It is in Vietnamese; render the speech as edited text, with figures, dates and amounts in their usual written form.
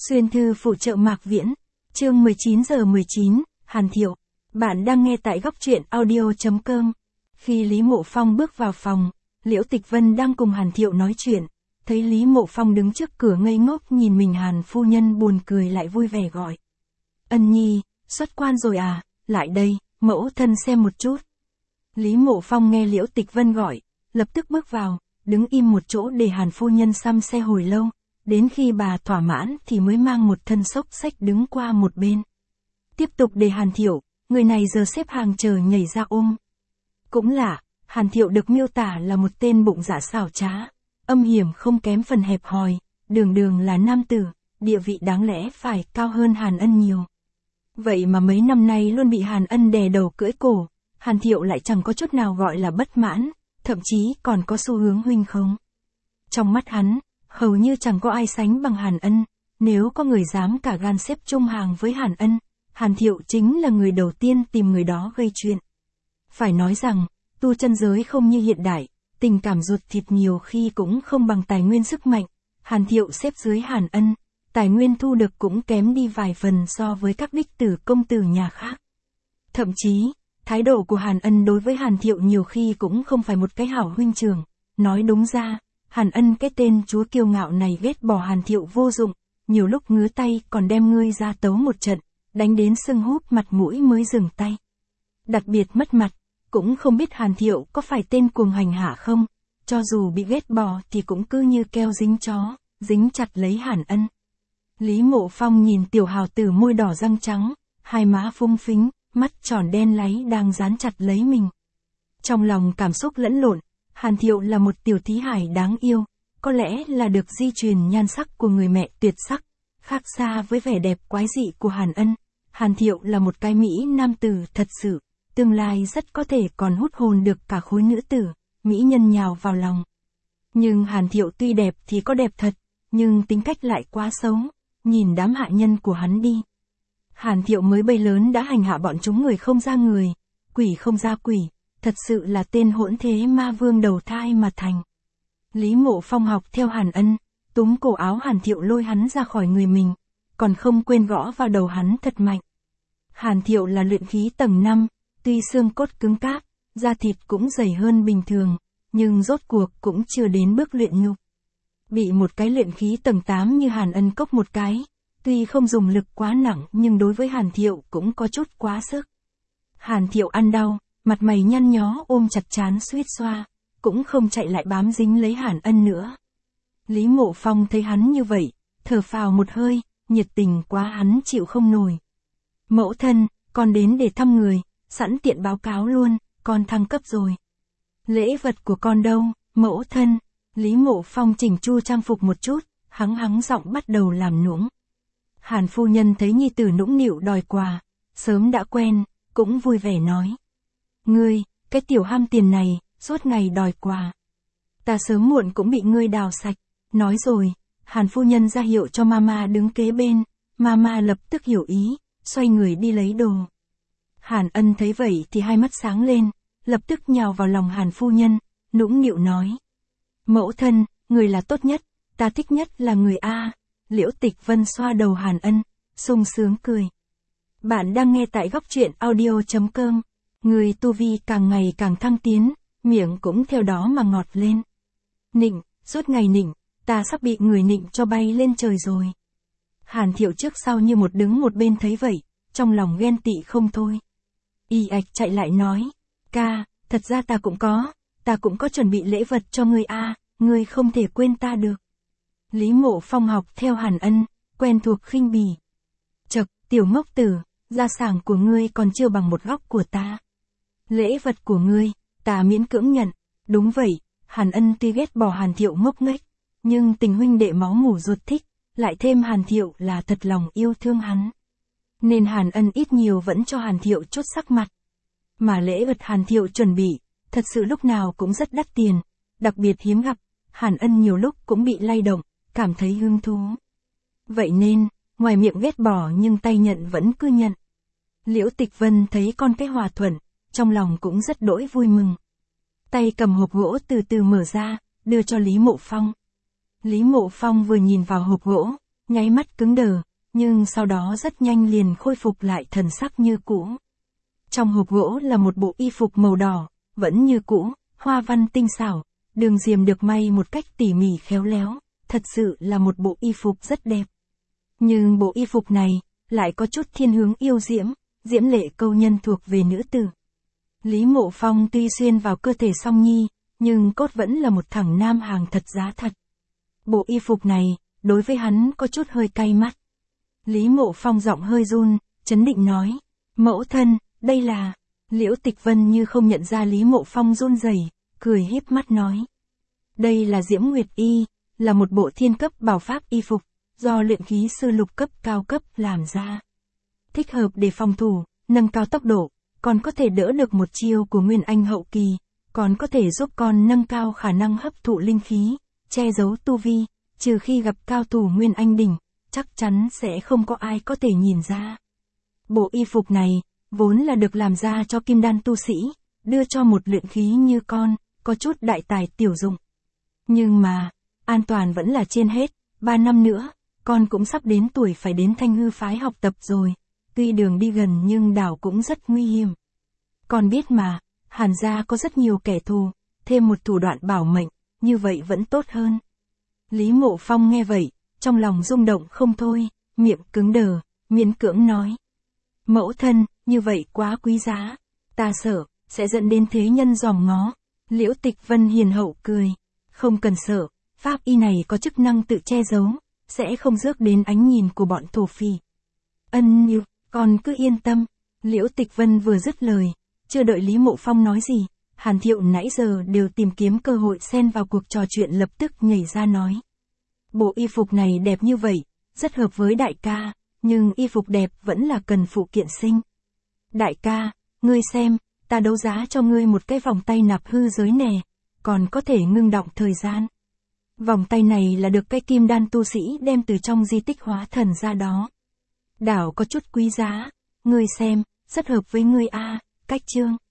Xuyên thư phụ trợ Mạc Viễn, chương 19:19, Hàn Thiệu. Bạn đang nghe tại góc truyện audio.com. Khi Lý Mộ Phong bước vào phòng, Liễu Tịch Vân đang cùng Hàn Thiệu nói chuyện, thấy Lý Mộ Phong đứng trước cửa ngây ngốc nhìn mình, Hàn phu nhân buồn cười lại vui vẻ gọi. Ân nhi, xuất quan rồi à, lại đây, mẫu thân xem một chút. Lý Mộ Phong nghe Liễu Tịch Vân gọi, lập tức bước vào, đứng im một chỗ để Hàn phu nhân xăm xe hồi lâu. Đến khi bà thỏa mãn thì mới mang một thân xốc xách đứng qua một bên. Tiếp tục để Hàn Thiệu, người này giờ xếp hàng chờ nhảy ra ôm. Cũng lạ, Hàn Thiệu được miêu tả là một tên bụng dạ xảo trá, âm hiểm không kém phần hẹp hòi, đường đường là nam tử, địa vị đáng lẽ phải cao hơn Hàn Ân nhiều. Vậy mà mấy năm nay luôn bị Hàn Ân đè đầu cưỡi cổ, Hàn Thiệu lại chẳng có chút nào gọi là bất mãn, thậm chí còn có xu hướng huynh khống. Trong mắt hắn, hầu như chẳng có ai sánh bằng Hàn Ân, nếu có người dám cả gan xếp chung hàng với Hàn Ân, Hàn Thiệu chính là người đầu tiên tìm người đó gây chuyện. Phải nói rằng, tu chân giới không như hiện đại, tình cảm ruột thịt nhiều khi cũng không bằng tài nguyên sức mạnh, Hàn Thiệu xếp dưới Hàn Ân, tài nguyên thu được cũng kém đi vài phần so với các đích tử công tử nhà khác. Thậm chí, thái độ của Hàn Ân đối với Hàn Thiệu nhiều khi cũng không phải một cái hảo huynh trưởng, nói đúng ra, Hàn Ân cái tên chúa kiêu ngạo này ghét bỏ Hàn Thiệu vô dụng, nhiều lúc ngứa tay còn đem ngươi ra tấu một trận, đánh đến sưng húp mặt mũi mới dừng tay. Đặc biệt mất mặt, cũng không biết Hàn Thiệu có phải tên cuồng hành hạ không, cho dù bị ghét bỏ thì cũng cứ như keo dính chó, dính chặt lấy Hàn Ân. Lý Mộ Phong nhìn tiểu hào tử môi đỏ răng trắng, hai má phung phính, mắt tròn đen láy đang dán chặt lấy mình. Trong lòng cảm xúc lẫn lộn, Hàn Thiệu là một tiểu thí hải đáng yêu, có lẽ là được di truyền nhan sắc của người mẹ tuyệt sắc, khác xa với vẻ đẹp quái dị của Hàn Ân. Hàn Thiệu là một cái mỹ nam tử thật sự, tương lai rất có thể còn hút hồn được cả khối nữ tử, mỹ nhân nhào vào lòng. Nhưng Hàn Thiệu tuy đẹp thì có đẹp thật, nhưng tính cách lại quá xấu, nhìn đám hạ nhân của hắn đi. Hàn Thiệu mới bay lớn đã hành hạ bọn chúng người không ra người, quỷ không ra quỷ. Thật sự là tên hỗn thế ma vương đầu thai mà thành. Lý Mộ Phong học theo Hàn Ân, túm cổ áo Hàn Thiệu lôi hắn ra khỏi người mình, còn không quên gõ vào đầu hắn thật mạnh. Hàn Thiệu là luyện khí tầng 5, tuy xương cốt cứng cáp, da thịt cũng dày hơn bình thường, nhưng rốt cuộc cũng chưa đến bước luyện nhục. Bị một cái luyện khí tầng 8 như Hàn Ân cốc một cái, tuy không dùng lực quá nặng nhưng đối với Hàn Thiệu cũng có chút quá sức. Hàn Thiệu ăn đau, mặt mày nhăn nhó ôm chặt trán suýt xoa, cũng không chạy lại bám dính lấy Hàn Ân nữa. Lý Mộ Phong thấy hắn như vậy, thở phào một hơi, nhiệt tình quá hắn chịu không nổi. Mẫu thân, con đến để thăm người, sẵn tiện báo cáo luôn, con thăng cấp rồi. Lễ vật của con đâu, mẫu thân? Lý Mộ Phong chỉnh chu trang phục một chút, hắng giọng bắt đầu làm nũng. Hàn phu nhân thấy nhi tử nũng nịu đòi quà, sớm đã quen, cũng vui vẻ nói. Ngươi, cái tiểu ham tiền này, suốt ngày đòi quà. Ta sớm muộn cũng bị ngươi đào sạch. Nói rồi, Hàn phu nhân ra hiệu cho mama đứng kế bên, mama lập tức hiểu ý, xoay người đi lấy đồ. Hàn Ân thấy vậy thì hai mắt sáng lên, lập tức nhào vào lòng Hàn phu nhân, nũng nịu nói. Mẫu thân, người là tốt nhất, ta thích nhất là người A. Liễu Tịch Vân xoa đầu Hàn Ân, sung sướng cười. Bạn đang nghe tại góc truyện audio.com. Người tu vi càng ngày càng thăng tiến, miệng cũng theo đó mà ngọt lên. Nịnh, suốt ngày nịnh, ta sắp bị người nịnh cho bay lên trời rồi. Hàn Thiệu trước sau như một đứng một bên thấy vậy, trong lòng ghen tị không thôi. Y ạch chạy lại nói, ca, thật ra ta cũng có chuẩn bị lễ vật cho ngươi a, ngươi không thể quên ta được. Lý Mộ Phong học theo Hàn Ân, quen thuộc khinh bỉ. Chậc, tiểu ngốc tử, gia sản của ngươi còn chưa bằng một góc của ta. Lễ vật của ngươi, ta miễn cưỡng nhận. Đúng vậy, Hàn Ân tuy ghét bỏ Hàn Thiệu ngốc nghếch, nhưng tình huynh đệ máu mủ ruột thích, lại thêm Hàn Thiệu là thật lòng yêu thương hắn. Nên Hàn Ân ít nhiều vẫn cho Hàn Thiệu chút sắc mặt. Mà lễ vật Hàn Thiệu chuẩn bị, thật sự lúc nào cũng rất đắt tiền, đặc biệt hiếm gặp, Hàn Ân nhiều lúc cũng bị lay động, cảm thấy hứng thú. Vậy nên, ngoài miệng ghét bỏ nhưng tay nhận vẫn cứ nhận. Liễu Tịch Vân thấy con cái hòa thuận, trong lòng cũng rất đỗi vui mừng. Tay cầm hộp gỗ từ từ mở ra, đưa cho Lý Mộ Phong. Lý Mộ Phong vừa nhìn vào hộp gỗ, nháy mắt cứng đờ, nhưng sau đó rất nhanh liền khôi phục lại thần sắc như cũ. Trong hộp gỗ là một bộ y phục màu đỏ, vẫn như cũ, hoa văn tinh xảo, đường diềm được may một cách tỉ mỉ khéo léo, thật sự là một bộ y phục rất đẹp. Nhưng bộ y phục này, lại có chút thiên hướng yêu diễm, diễm lệ câu nhân thuộc về nữ tử. Lý Mộ Phong tuy xuyên vào cơ thể Song Nhi, nhưng cốt vẫn là một thằng nam hàng thật giá thật. Bộ y phục này, đối với hắn có chút hơi cay mắt. Lý Mộ Phong giọng hơi run, chấn định nói, mẫu thân, đây là... Liễu Tịch Vân như không nhận ra Lý Mộ Phong run rẩy, cười híp mắt nói. Đây là Diễm Nguyệt Y, là một bộ thiên cấp bảo pháp y phục, do luyện khí sư lục cấp cao cấp làm ra. Thích hợp để phòng thủ, nâng cao tốc độ, còn có thể đỡ được một chiêu của Nguyên Anh hậu kỳ, còn có thể giúp con nâng cao khả năng hấp thụ linh khí, che giấu tu vi, trừ khi gặp cao thủ Nguyên Anh đỉnh, chắc chắn sẽ không có ai có thể nhìn ra. Bộ y phục này, vốn là được làm ra cho kim đan tu sĩ, đưa cho một luyện khí như con, có chút đại tài tiểu dụng. Nhưng mà, an toàn vẫn là trên hết, 3 năm nữa, con cũng sắp đến tuổi phải đến Thanh Hư phái học tập rồi, tuy đường đi gần nhưng đảo cũng rất nguy hiểm. Con biết mà, Hàn gia có rất nhiều kẻ thù, thêm một thủ đoạn bảo mệnh, như vậy vẫn tốt hơn. Lý Mộ Phong nghe vậy, trong lòng rung động không thôi, miệng cứng đờ, miễn cưỡng nói. Mẫu thân, như vậy quá quý giá, ta sợ, sẽ dẫn đến thế nhân dòm ngó. Liễu Tịch Vân hiền hậu cười, không cần sợ, pháp y này có chức năng tự che giấu, sẽ không rước đến ánh nhìn của bọn thổ phỉ. Ân như, con cứ yên tâm. Liễu Tịch Vân vừa dứt lời, chưa đợi Lý Mộ Phong nói gì, Hàn Thiệu nãy giờ đều tìm kiếm cơ hội xen vào cuộc trò chuyện lập tức nhảy ra nói. Bộ y phục này đẹp như vậy, rất hợp với đại ca, nhưng y phục đẹp vẫn là cần phụ kiện sinh. Đại ca, ngươi xem, ta đấu giá cho ngươi một cái vòng tay nạp hư giới nè, còn có thể ngưng động thời gian. Vòng tay này là được cái kim đan tu sĩ đem từ trong di tích hóa thần ra đó. Đảo có chút quý giá, ngươi xem, rất hợp với ngươi a, cách chương.